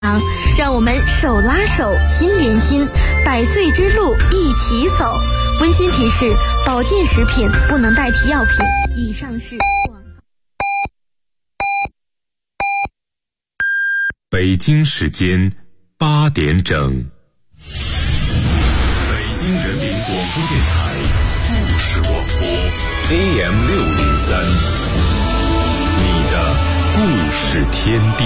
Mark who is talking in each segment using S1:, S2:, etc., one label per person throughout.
S1: 让我们手拉手，心连心，100岁之路一起走。温馨提示：保健食品不能代替药品。以上是广告。
S2: 北京时间8点整。北京人民广播电台故事广播 AM603，你的故事天地。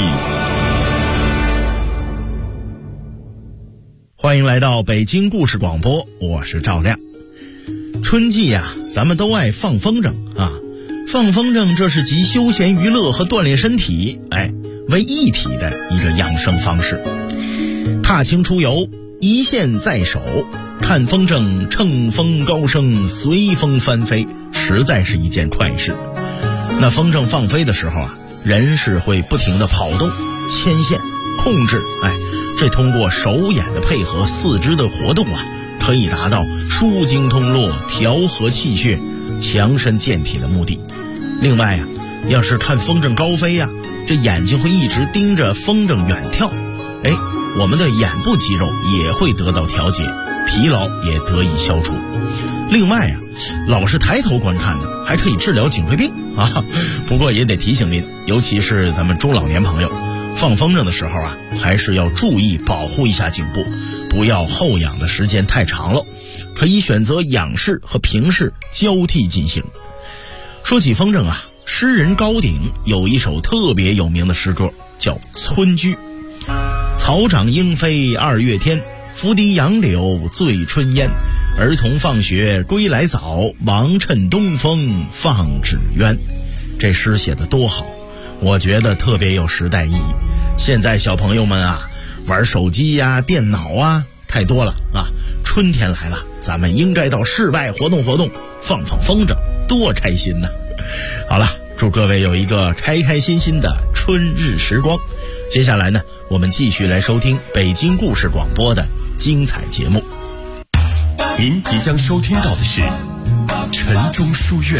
S3: 欢迎来到北京故事广播，我是赵亮。春季呀，咱们都爱放风筝啊，放风筝这是集休闲娱乐和锻炼身体为一体的一个养生方式。踏青出游，一线在手，看风筝乘风高升，随风翻飞，实在是一件快事。那风筝放飞的时候啊，人是会不停地跑动、牵线、控制，这通过手眼的配合，四肢的活动啊，可以达到舒筋通络、调和气血、强身健体的目的。另外啊，要是看风筝高飞啊，这眼睛会一直盯着风筝远眺，我们的眼部肌肉也会得到调节，疲劳也得以消除。另外啊，老是抬头观看呢，还可以治疗颈椎病啊。不过也得提醒您，尤其是咱们中老年朋友，放风筝的时候啊，还是要注意保护一下颈部，不要后仰的时间太长了，可以选择仰式和平式交替进行。说起风筝啊，诗人高鼎有一首特别有名的诗歌，叫《村居》。草长莺飞2月天，拂堤杨柳醉春烟。儿童放学归来早，忙趁东风放纸鸢。这诗写得多好，我觉得特别有时代意义。现在小朋友们啊，玩手机呀、电脑啊太多了啊。春天来了，咱们应该到室外活动活动，放放风筝，多开心呢。好了，祝各位有一个开开心心的春日时光。接下来呢，我们继续来收听北京故事广播的精彩节目。
S2: 您即将收听到的是晨钟书院。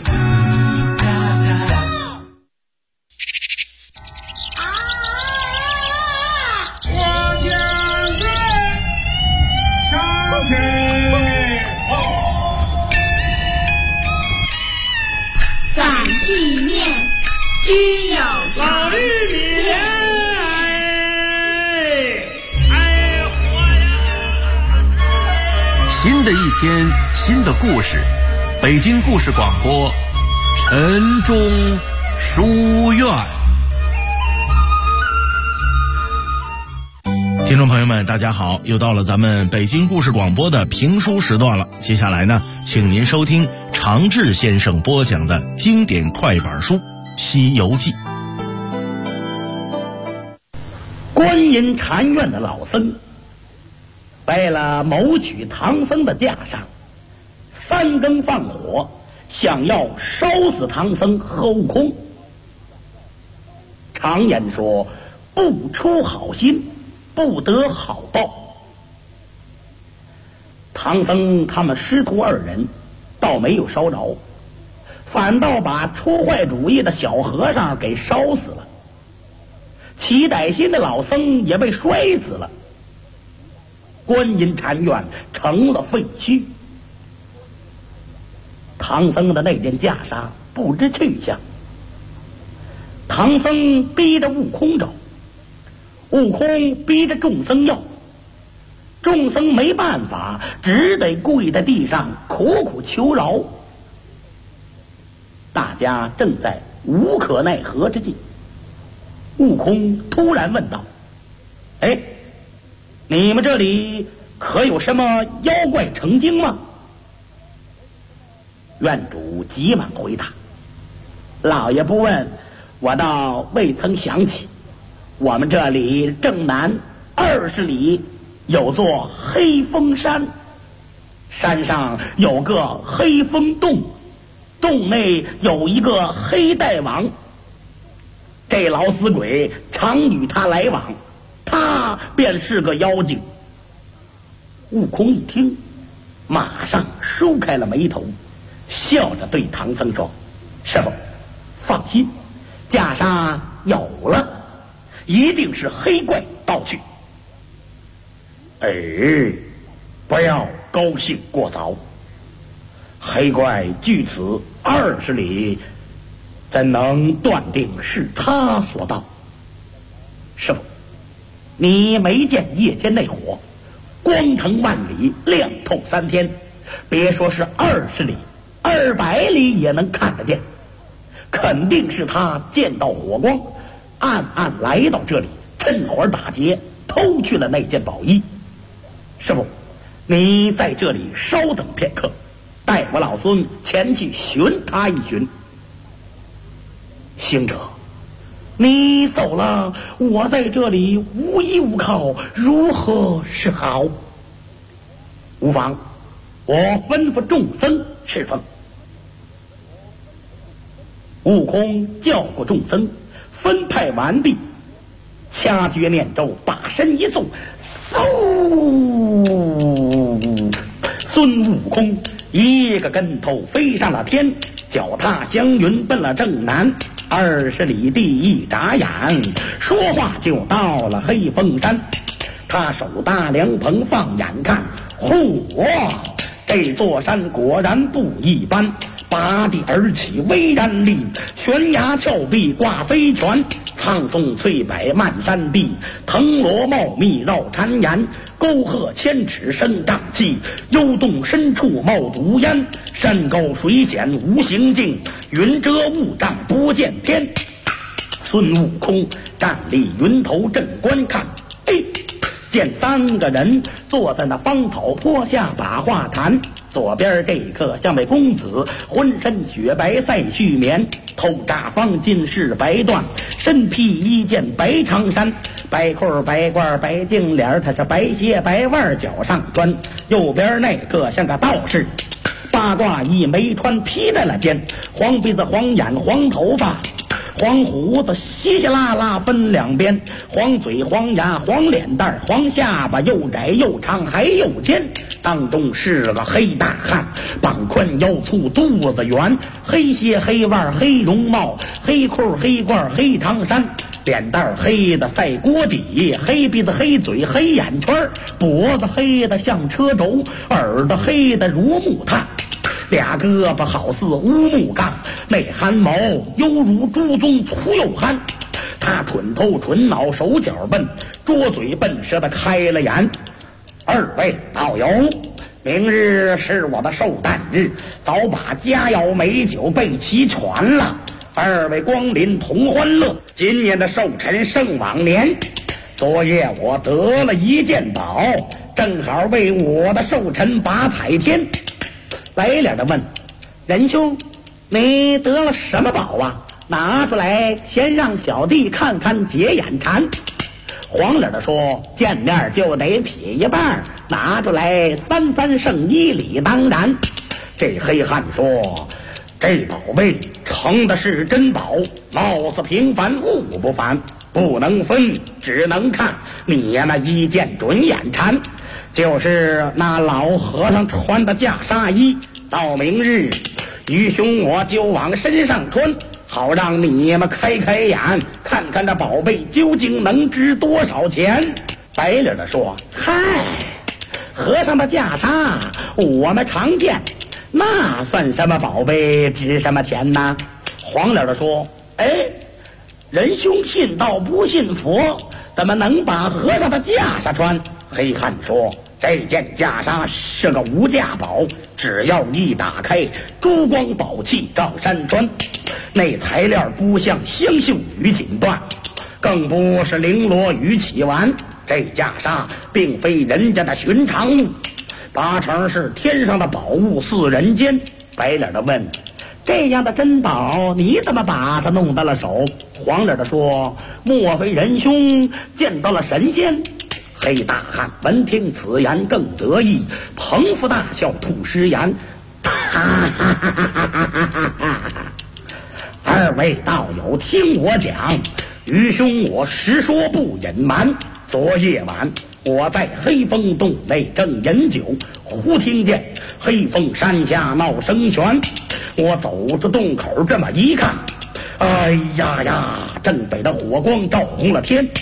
S4: 散地面，居有常。
S5: 新的一天，新的故事，北京故事广播，晨钟书院。
S3: 听众朋友们，大家好，又到了咱们北京故事广播的评书时段了。接下来呢，请您收听常志先生播讲的经典快板书《西游记》。
S6: 观音禅院的老僧为了谋取唐僧的架上，3更放火，想要烧死唐僧和悟空。常言说，不出好心，不得好报。唐僧他们师徒2人倒没有烧着，反倒把出坏主意的小和尚给烧死了，起歹心的老僧也被摔死了。观音禅院成了废墟，唐僧的那件袈裟不知去向。唐僧逼着悟空找，悟空逼着众僧要，众僧没办法，只得跪在地上苦苦求饶。大家正在无可奈何之际，悟空突然问道：你们这里可有什么妖怪成精吗？院主急忙回答：老爷不问，我倒未曾想起。我们这里正南20里有座黑风山，山上有个黑风洞，洞内有一个黑大王。这老死鬼常与他来往，他便是个妖精。悟空一听，马上梳开了眉头，笑着对唐僧说：师傅，放心，袈裟有了，一定是黑怪道去。不要高兴过早，黑怪距此20里，怎能断定是他所到？师傅，你没见夜间那火光腾万里，亮透3天，别说是20里，200里也能看得见。肯定是他见到火光，暗暗来到这里，趁火打劫，偷去了那件宝衣。师傅，你在这里稍等片刻，带我老孙前去寻他一寻。行者，你走了，我在这里无依无靠，如何是好？无妨，我吩咐众僧侍奉。悟空叫过众僧，分派完毕，掐诀念咒，把身一送，嗖！孙悟空一个跟头飞上了天，脚踏祥云奔了正南。20里地一眨眼，说话就到了黑风山。他手搭凉棚放眼看，嚯，这座山果然不一般。拔地而起巍然立，悬崖峭壁挂飞泉，苍松翠柏漫山壁，藤萝茂密绕缠岩，沟壑千尺生瘴气，幽洞深处冒毒烟，山高水险无行径，云遮雾障不见天。孙悟空站立云头正观看，见3个人坐在那芳草坡下把话谈。左边这个像位公子，浑身雪白赛絮棉，头扎方巾是白缎，身披一件白长衫，白裤白褂白净脸，他是白鞋白袜脚上穿。右边那个像个道士，八卦一枚穿披在了肩，黄鼻子黄眼黄头发，黄胡子稀稀拉拉分2边，黄嘴黄牙黄脸蛋黄下巴，又窄又长还又尖，当中是个黑大汉，膀宽腰粗肚子圆，黑鞋黑袜黑绒帽，黑裤黑褂黑长衫，脸蛋黑的赛锅底，黑鼻子黑嘴黑眼圈，脖子黑的像车轴，耳朵黑的如木炭，俩胳膊好似乌木杠，那汗毛犹如猪鬃粗又憨。他蠢头蠢脑手脚笨，拙嘴笨舌的开了眼。2位道友，明日是我的寿诞日，早把佳肴美酒备齐全了，2位光临同欢乐。今年的寿辰胜往年，昨夜我得了一件宝，正好为我的寿辰把彩天。白脸的问：仁兄，你得了什么宝啊？拿出来先让小弟看看解眼馋。黄脸的说：见面就得撇一半，拿出来3胜1理当然。这黑汉说：这宝贝称的是珍宝，貌似平凡物不凡，不能分只能看，你呀那一见准眼馋，就是那老和尚穿的袈裟衣，到明日愚兄我就往身上穿，好让你们开开眼，看看这宝贝究竟能值多少钱。白脸的说：嗨，和尚的袈裟我们常见，那算什么宝贝，值什么钱呢？黄脸的说：仁兄信道不信佛，怎么能把和尚的袈裟穿？黑汉说：这件袈裟是个无价宝，只要一打开，珠光宝气照山川，那材料不像香绣与锦缎，更不是绫罗与绮玩，这袈裟并非人家的寻常物，8成是天上的宝物似人间。白脸的问：这样的珍宝你怎么把它弄到了手？黄脸的说：莫非仁兄见到了神仙？黑大汉闻听此言更得意，捧腹大笑吐诗言：2位道友听我讲，愚兄我实说不隐瞒，昨夜晚我在黑风洞内正饮酒，忽听见黑风山下闹声旋，我走着洞口这么一看，哎呀呀，正被这火光照红了天，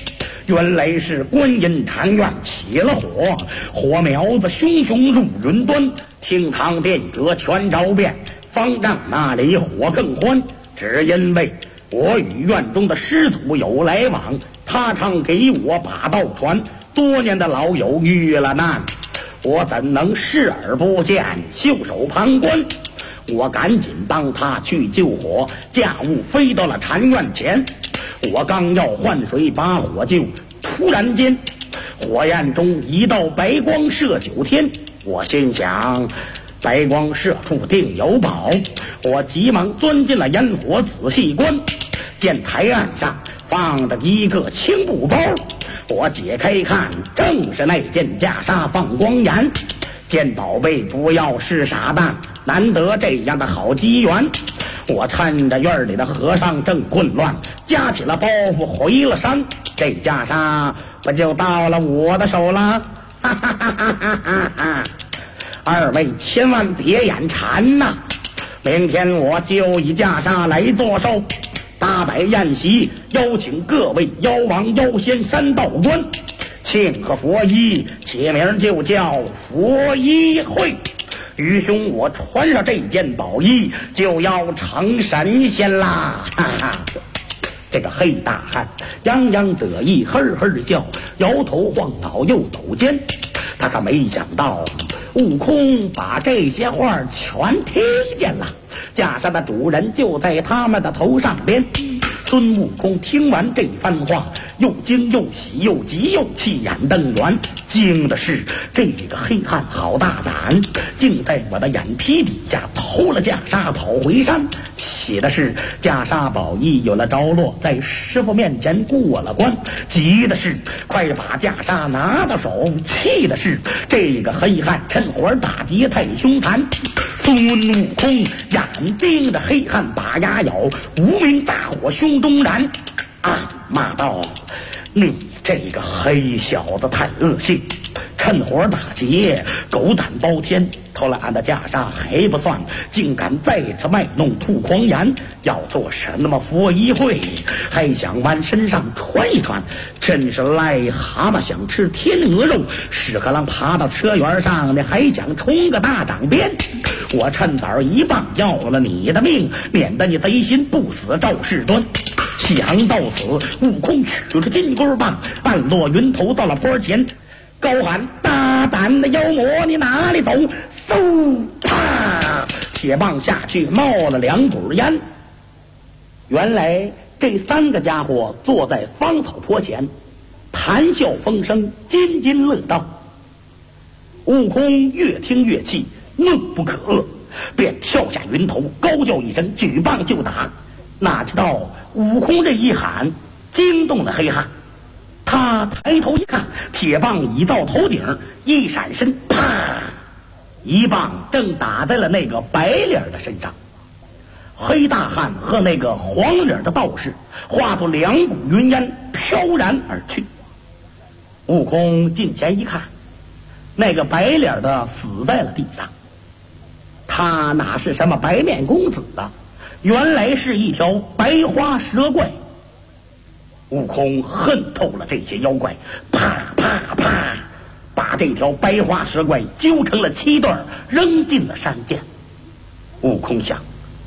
S6: 原来是观音禅院起了火，火苗子熊熊入云端，厅堂殿阁全着遍，方丈那里火更欢。只因为我与院中的师祖有来往，他常给我把道传，多年的老友遇了难，我怎能视而不见，袖手旁观？我赶紧帮他去救火，驾雾飞到了禅院前。我刚要换水把火救，突然间火焰中一道白光射九天。我心想，白光射出定有宝，我急忙钻进了烟火仔细观，见台案上放着一个青布包，我解开看，正是那件袈裟放光眼。见宝贝不要是傻蛋，难得这样的好机缘。我趁着院里的和尚正混乱，夹起了包袱回了山，这袈裟不就到了我的手了？哈哈哈哈哈哈！二位千万别眼馋呐！明天我就以袈裟来做寿，大摆宴席，邀请各位妖王妖仙山道观，庆贺佛衣，起名就叫佛衣会。愚兄我穿上这件宝衣，就要成神仙啦！哈哈！这个黑大汉洋洋得意，呵呵笑，摇头晃脑又抖肩。他可没想到，悟空把这些话全听见了。袈裟的主人就在他们的头上边。孙悟空听完这番话，又惊又喜又急又气，眼瞪圆。惊的是这个黑汉好大胆，竟在我的眼皮底下偷了袈裟跑回山。喜的是袈裟宝衣有了着落，在师傅面前过了关。急的是快把袈裟拿到手。气的是这个黑汉趁火打劫太凶残。孙悟空眼盯着黑汉把牙咬，无名大火胸中燃，骂道：你这个黑小子太恶性，趁火打劫，狗胆包天，偷了俺的袈裟还不算，竟敢再次卖弄吐狂言，要做什么佛衣会，还想往身上穿一穿，真是癞蛤蟆想吃天鹅肉，屎壳郎爬到车辕上，你还想冲个大掌鞭。我趁早一棒要了你的命，免得你贼心不死赵世端。想到此，悟空取出金箍棒，半落云头到了坡前，高喊：大胆的妖魔，你哪里走？嗖，啪！铁棒下去，冒了2股烟。原来这3个家伙坐在芳草坡前，谈笑风生，津津乐道。悟空越听越气，怒不可遏，便跳下云头，高叫一声，举棒就打。哪知道悟空这一喊，惊动了黑汉。他抬头一看，铁棒已到头顶，一闪身，啪！一棒正打在了那个白脸的身上。黑大汉和那个黄脸的道士化作2股云烟，飘然而去。悟空近前一看，那个白脸的死在了地上。他哪是什么白面公子啊，原来是一条白花蛇怪。悟空恨透了这些妖怪，啪啪啪，把这条白花蛇怪揪成了7段，扔进了山涧。悟空想，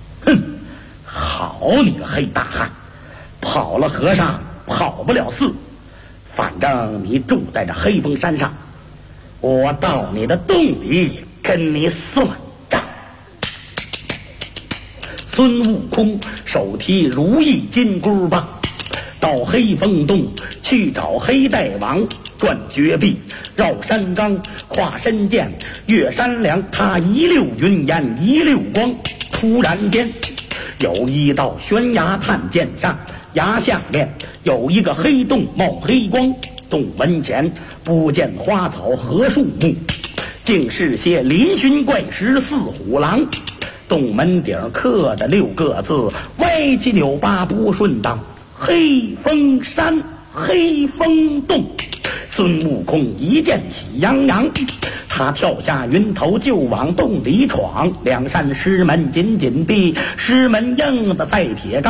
S6: 好你个黑大汉，跑了和尚跑不了寺，反正你住在这黑风山上，我到你的洞里跟你算账。孙悟空手提如意金箍棒，到黑风洞去找黑大王，转绝壁，绕山岗，跨深涧，越山梁，他一溜云烟一溜光。突然间有一道悬崖探涧上，崖下面有一个黑洞冒黑光，洞门前不见花草和树木，竟是些嶙峋怪石似虎狼。洞门顶刻着6个字，歪七扭八不顺当，黑风山黑风洞。孙悟空一见喜洋洋，他跳下云头就往洞里闯，2扇石门紧紧闭，石门硬的赛铁钢。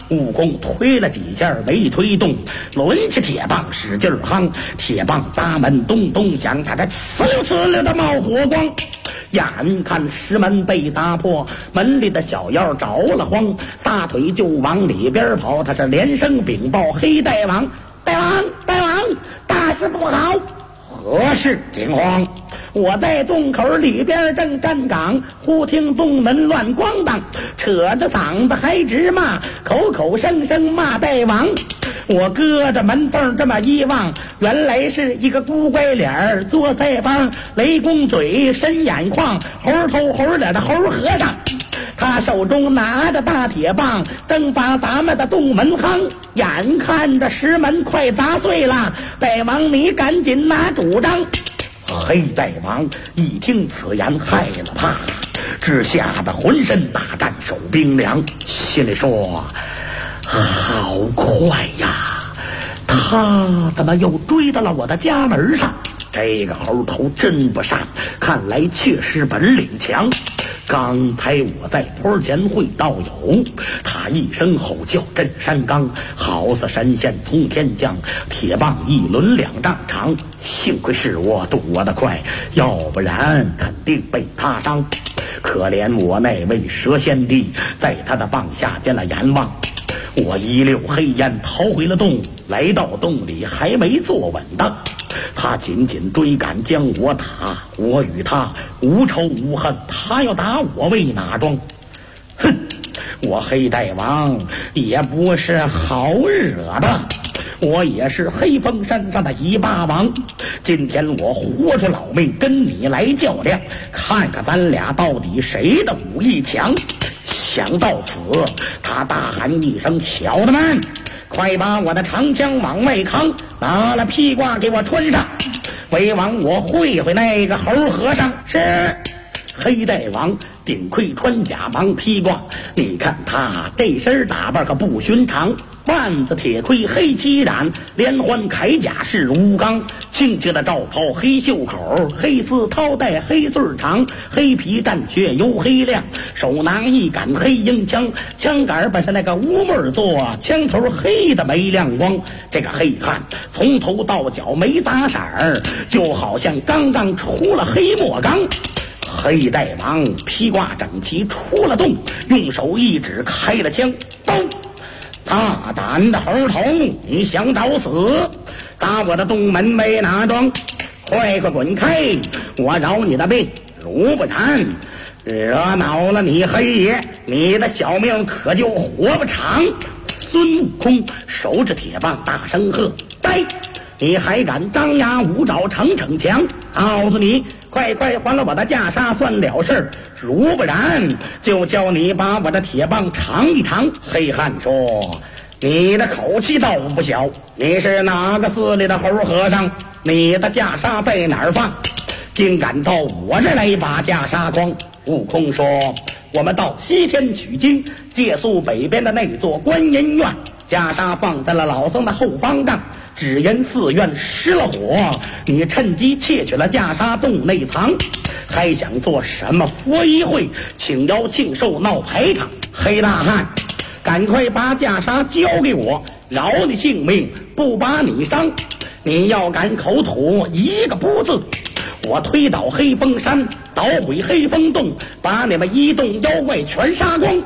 S6: 悟空推了几下没推动，抡起铁棒使劲夯，铁棒砸门咚咚响，他这呲溜呲溜的冒火光。眼看石门被砸破，门里的小妖着了慌，撒腿就往里边跑。他是连声禀报黑大王：大王，大王，大事不好！何事惊慌？我在洞口里边正站岗，忽听洞门乱咣当，扯着嗓子还直骂，口口声声骂大王。我搁着门缝这么一望，原来是一个孤乖脸做腮帮，雷公嘴深眼眶，猴头猴脸的猴和尚。他手中拿着大铁棒，正把咱们的洞门夯。眼看着石门快砸碎了，大王你赶紧拿主张。黑大王一听此言，害了怕，只吓得浑身打颤，手冰凉，心里说：好快呀，他怎么又追到了我的家门上？这个猴头真不善，看来确实本领强。刚才我在坡前会道友，他一声吼叫震山冈，好似神仙从天降，铁棒一抡2丈长。幸亏是我躲得快，要不然肯定被他伤。可怜我那位蛇仙弟，在他的棒下见了阎王。我一溜黑烟逃回了洞，来到洞里还没坐稳当，他紧紧追赶将我打。我与他无仇无恨，他要打我为哪桩？哼，我黑大王也不是好惹的，我也是黑风山上的一霸王。今天我豁出老命跟你来较量，看看咱俩到底谁的武艺强。想到此，他大喊一声：小的们，快把我的长枪往外扛，拿了披挂给我穿上，为王我会会那个猴和尚。是。黑大王顶盔穿甲绑披挂，你看他这身打扮可不寻常，万子铁盔黑漆染，连环铠甲是如钢，青青的罩袍黑袖口，黑丝绦带黑穗长，黑皮战靴油黑亮，手拿一杆黑鹰枪，枪杆本是那个乌木做，枪头黑的没亮光。这个黑汉从头到脚没杂色儿，就好像刚刚出了黑磨缸。黑大王披挂整齐出了洞，用手一指开了枪，咚！大胆的猴头，你想找死？打我的洞门没哪桩？快滚开，我饶你的命！如不然，惹恼了你黑爷，你的小命可就活不长。孙悟空手指铁棒大声喝：呆！你还敢张牙舞爪逞强？告诉你，快还了我的袈裟算了事，如不然就叫你把我的铁棒尝一尝。黑汉说：你的口气倒不小，你是哪个寺里的猴和尚？你的袈裟在哪儿放？竟敢到我这儿来把袈裟光？悟空说：我们到西天取经，借宿北边的那座观音院，袈裟放在了老僧的后方丈，只因寺院失了火，你趁机窃取了袈裟洞内藏，还想做什么佛衣会，请邀庆寿闹排场。黑大汉，赶快把袈裟交给我，饶你性命，不把你伤。你要敢口吐一个不字，我推倒黑风山，捣毁黑风洞，把你们一洞妖怪全杀光。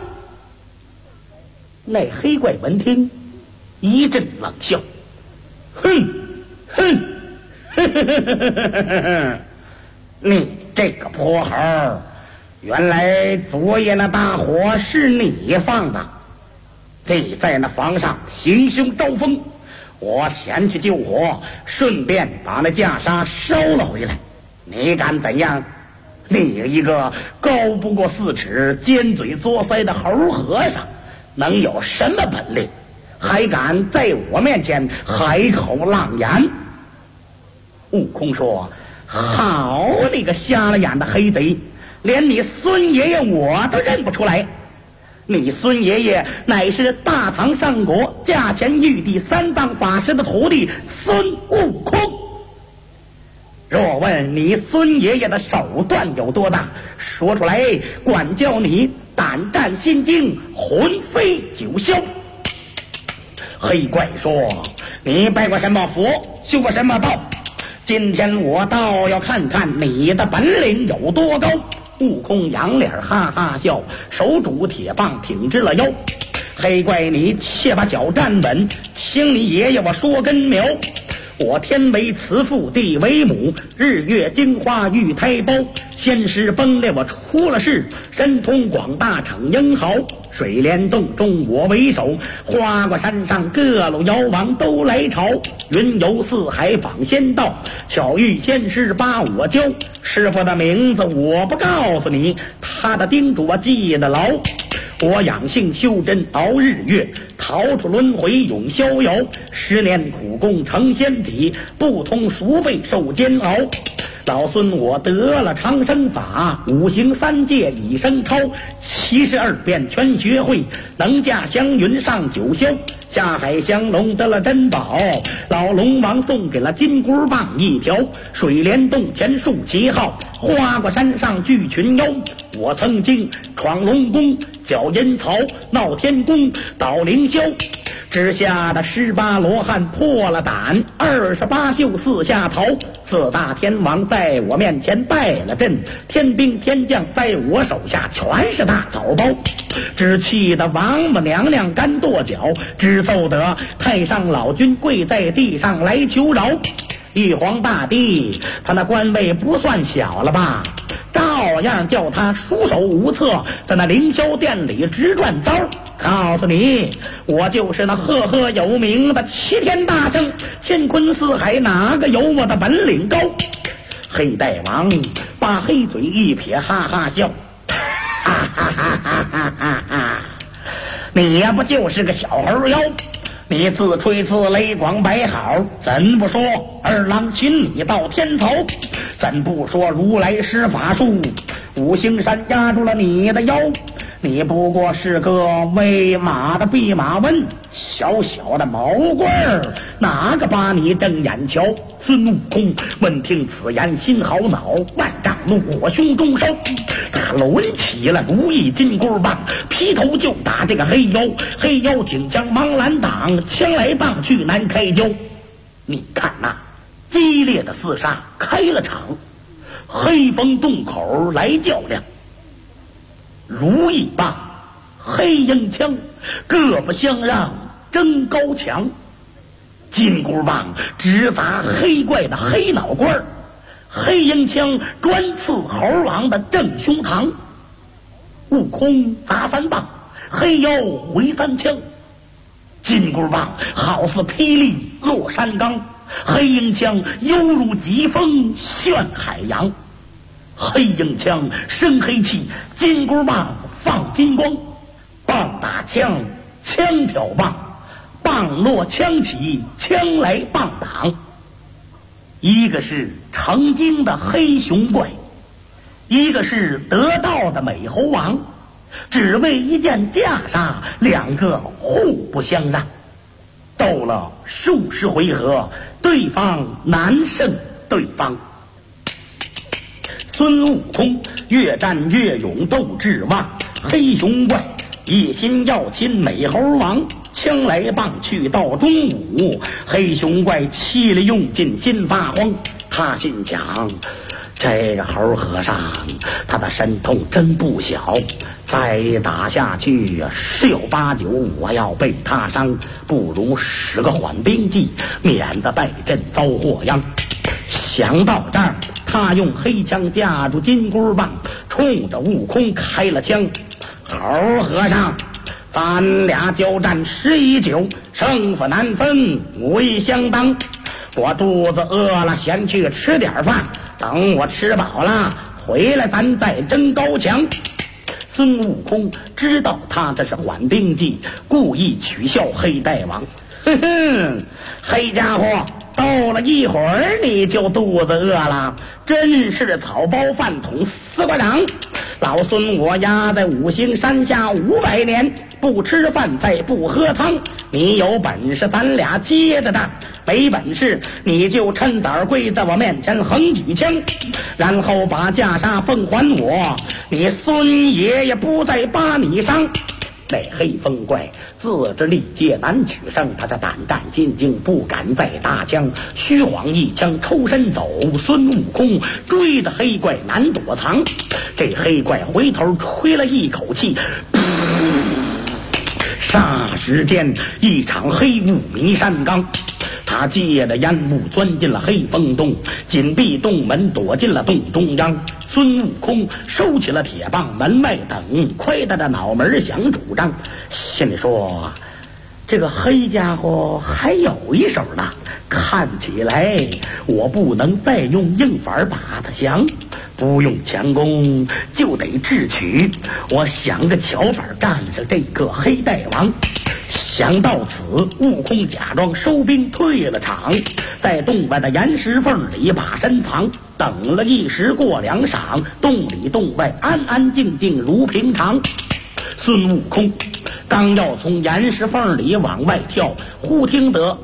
S6: 那黑怪闻听一阵冷笑，哼，你这个泼猴，原来昨夜那大火是你放的。你在那房上行凶招风，我前去救火，顺便把那袈裟烧了回来。你敢怎样？你一个高不过4尺、尖嘴作腮的猴和尚，能有什么本领？还敢在我面前海口浪言？悟空说：好你个瞎了眼的黑贼，连你孙爷爷我都认不出来。你孙爷爷乃是大唐上国驾前玉帝3藏法师的徒弟孙悟空。若问你孙爷爷的手段有多大，说出来，管教你胆战心惊，魂飞九霄。 黑怪说：“你拜过什么佛，修过什么道？今天我倒要看看你的本领有多高。”悟空仰脸哈哈笑，手拄铁棒挺直了腰。黑怪你且把脚站稳，听你爷爷我说根苗。我天为慈父，地为母，日月精华育胎胞。先师崩裂我出了世，神通广大逞英豪。水帘洞中我为首，花果山上各路妖王都来朝。云游四海访仙道，巧遇仙师把我教。师傅的名字我不告诉你，他的叮嘱我记得牢。我养性修真熬日月，逃出轮回永逍遥。10年苦功成仙体，不通俗辈受煎熬。老孙我得了长生法，5行3界已升超，72变全学会，能驾祥云上九霄。下海降龙得了珍宝，老龙王送给了金箍棒一条。水帘洞前竖旗号，花果山上聚群妖。我曾经闯龙宫，搅阴曹，闹天宫，捣凌霄。之下的18罗汉破了胆，28宿四下逃。4大天王在我面前败了阵，天兵天将在我手下全是大草包。只气得王母娘娘干跺脚，只奏得太上老君跪在地上来求饶。玉皇大帝他那官位不算小了吧，照样叫他束手无策，在那凌霄殿里直转糟。告诉你，我就是那赫赫有名的齐天大圣，乾坤四海哪个有我的本领高？黑大王把黑嘴一撇，哈哈笑，哈哈哈哈哈哈哈！你呀不就是个小猴妖？你自吹自擂广摆好，怎不说二郎请你到天曹？怎不说如来施法术，5行山压住了你的腰？你不过是个喂马的弼马温，小小的毛棍儿，哪个把你睁眼瞧？孙悟空闻听此言，心好恼，万丈怒火胸中烧。他抡起了如意金箍棒，劈头就打这个黑妖。黑妖挺枪忙拦挡，枪来棒去难开交。你看呐，激烈的厮杀开了场，黑风洞口来较量。如意棒、黑鹰枪各不相让，争高墙。金箍棒直砸黑怪的黑脑瓜，黑鹰枪专刺猴王的正胸膛。悟空砸3棒，黑妖回3枪。金箍棒好似霹雳落山冈，黑鹰枪犹如疾风炫海洋。黑鹰枪生黑气，金箍棒放金光。棒打枪，枪挑棒，棒落枪起，枪来棒挡。一个是成精的黑熊怪，一个是得道的美猴王，只为一件袈裟，两个互不相让。斗了数十回合，对方难胜对方。孙悟空越战越勇，斗志旺。黑熊怪一心要亲美猴王，枪来棒去到中午。黑熊怪气力用尽，心发慌。他心想，这个猴和尚他的神通真不小，再打下去10有8九我要被他伤，不如使个缓兵计，免得败阵遭祸殃。想到这儿，他用黑枪架住金箍棒，冲着悟空开了枪。猴和尚，咱俩交战11久，胜负难分，武艺相当。我肚子饿了，先去吃点饭，等我吃饱了回来，咱再争高墙。孙悟空知道他这是缓兵计，故意取笑黑大王。哼哼，黑家伙，斗了一会儿你就肚子饿了，真是草包饭桶丝瓜瓤。老孙我压在5行山下500年，不吃饭菜不喝汤。你有本事咱俩接着打，没本事你就趁早跪在我面前横举枪，然后把袈裟奉还我，你孙爷爷不再把你伤。 那黑风怪自知力竭难取胜，他的胆战心惊，不敢再搭腔，虚晃一枪抽身走。孙悟空追着黑怪难躲藏，这黑怪回头吹了一口气，霎时间一场黑雾弥山岗。他借着烟雾钻进了黑风洞，紧闭洞门，躲进了洞中央。孙悟空收起了铁棒，门外等，亏得这脑门想主张，心里说：这个黑家伙还有一手呢，看起来我不能再用硬法把他降，不用强攻就得智取，我想个巧法干上这个黑大王。想到此，悟空假装收兵退了场，在洞外的岩石缝里把身藏，等了一时过2晌，洞里洞外安安静静如平常。孙悟空刚要从岩石缝里往外跳，忽听得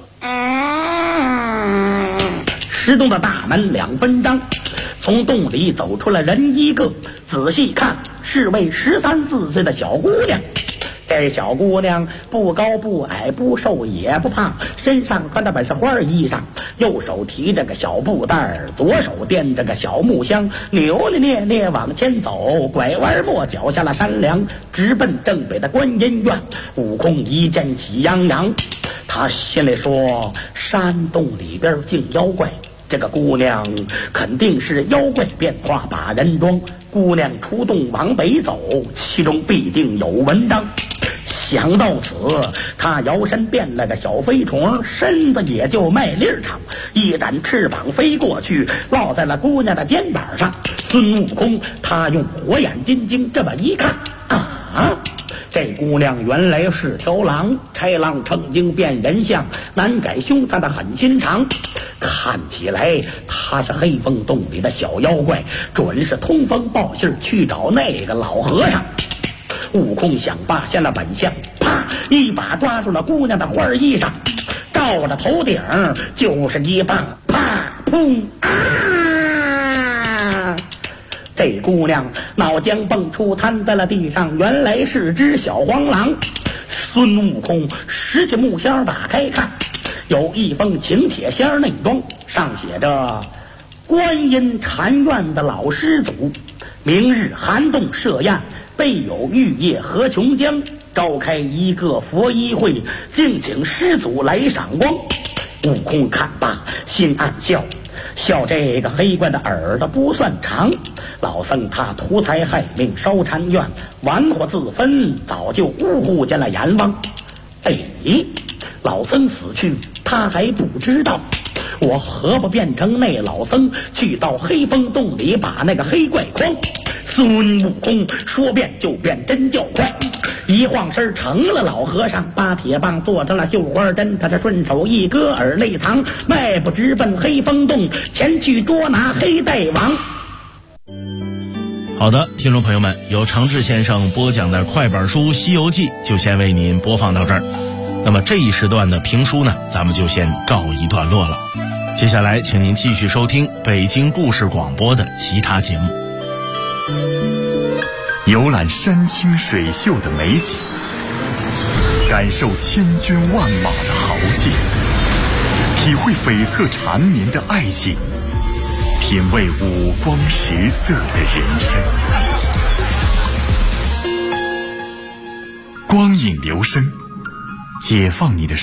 S6: 石洞的大门2分张，从洞里走出了人一个，仔细看是位13、14岁的小姑娘。这小姑娘不高不矮，不瘦也不胖，身上穿的本是花衣裳，右手提着个小布袋，左手掂着个小木箱，扭扭捏捏往前走，拐弯抹角下了山梁，直奔正北的观音院。悟空一见喜洋洋，他心里说：山洞里边竟妖怪，这个姑娘肯定是妖怪变化把人装，姑娘出洞往北走，其中必定有文章。想到此，他摇身变了个小飞虫，身子也就卖力长，一展翅膀飞过去，落在了姑娘的肩膀上。孙悟空他用火眼金睛这么一看，这姑娘原来是条狼，豺狼成精变人相，难改凶残的狠心肠。看起来她是黑风洞里的小妖怪，准是通风报信去找那个老和尚。悟空想罢现了本相，啪一把抓住了姑娘的花衣裳，照着头顶就是一棒，啪砰这姑娘脑浆蹦出，瘫在了地上，原来是只小黄狼。孙悟空拾起木箱打开看，有一封请帖箱内装，上写着：观音禅院的老师祖，明日寒洞设宴，备有玉液和琼浆，召开一个佛衣会，敬请师祖来赏光。悟空看罢心暗笑，笑这个黑怪的耳朵不算长，老僧他图财害命烧禅院，玩火自焚，早就呜呼见了阎王。老僧死去他还不知道，我何不变成那老僧，去到黑风洞里把那个黑怪诓。孙悟空说变就变，真叫快，一晃身成了老和尚，把铁棒做成了绣花针，他这顺手一割耳内藏，迈步直奔黑风洞，前去捉拿黑大王。
S3: 好的，听众朋友们，由长治先生播讲的快本书《西游记》就先为您播放到这儿。那么这一时段的评书呢，咱们就先告一段落了。接下来请您继续收听北京故事广播的其他节目。
S7: 游览山清水秀的美景，感受千军万马的豪气，体会悱恻缠绵的爱情，品味五光十色的人生。光影留声，解放你的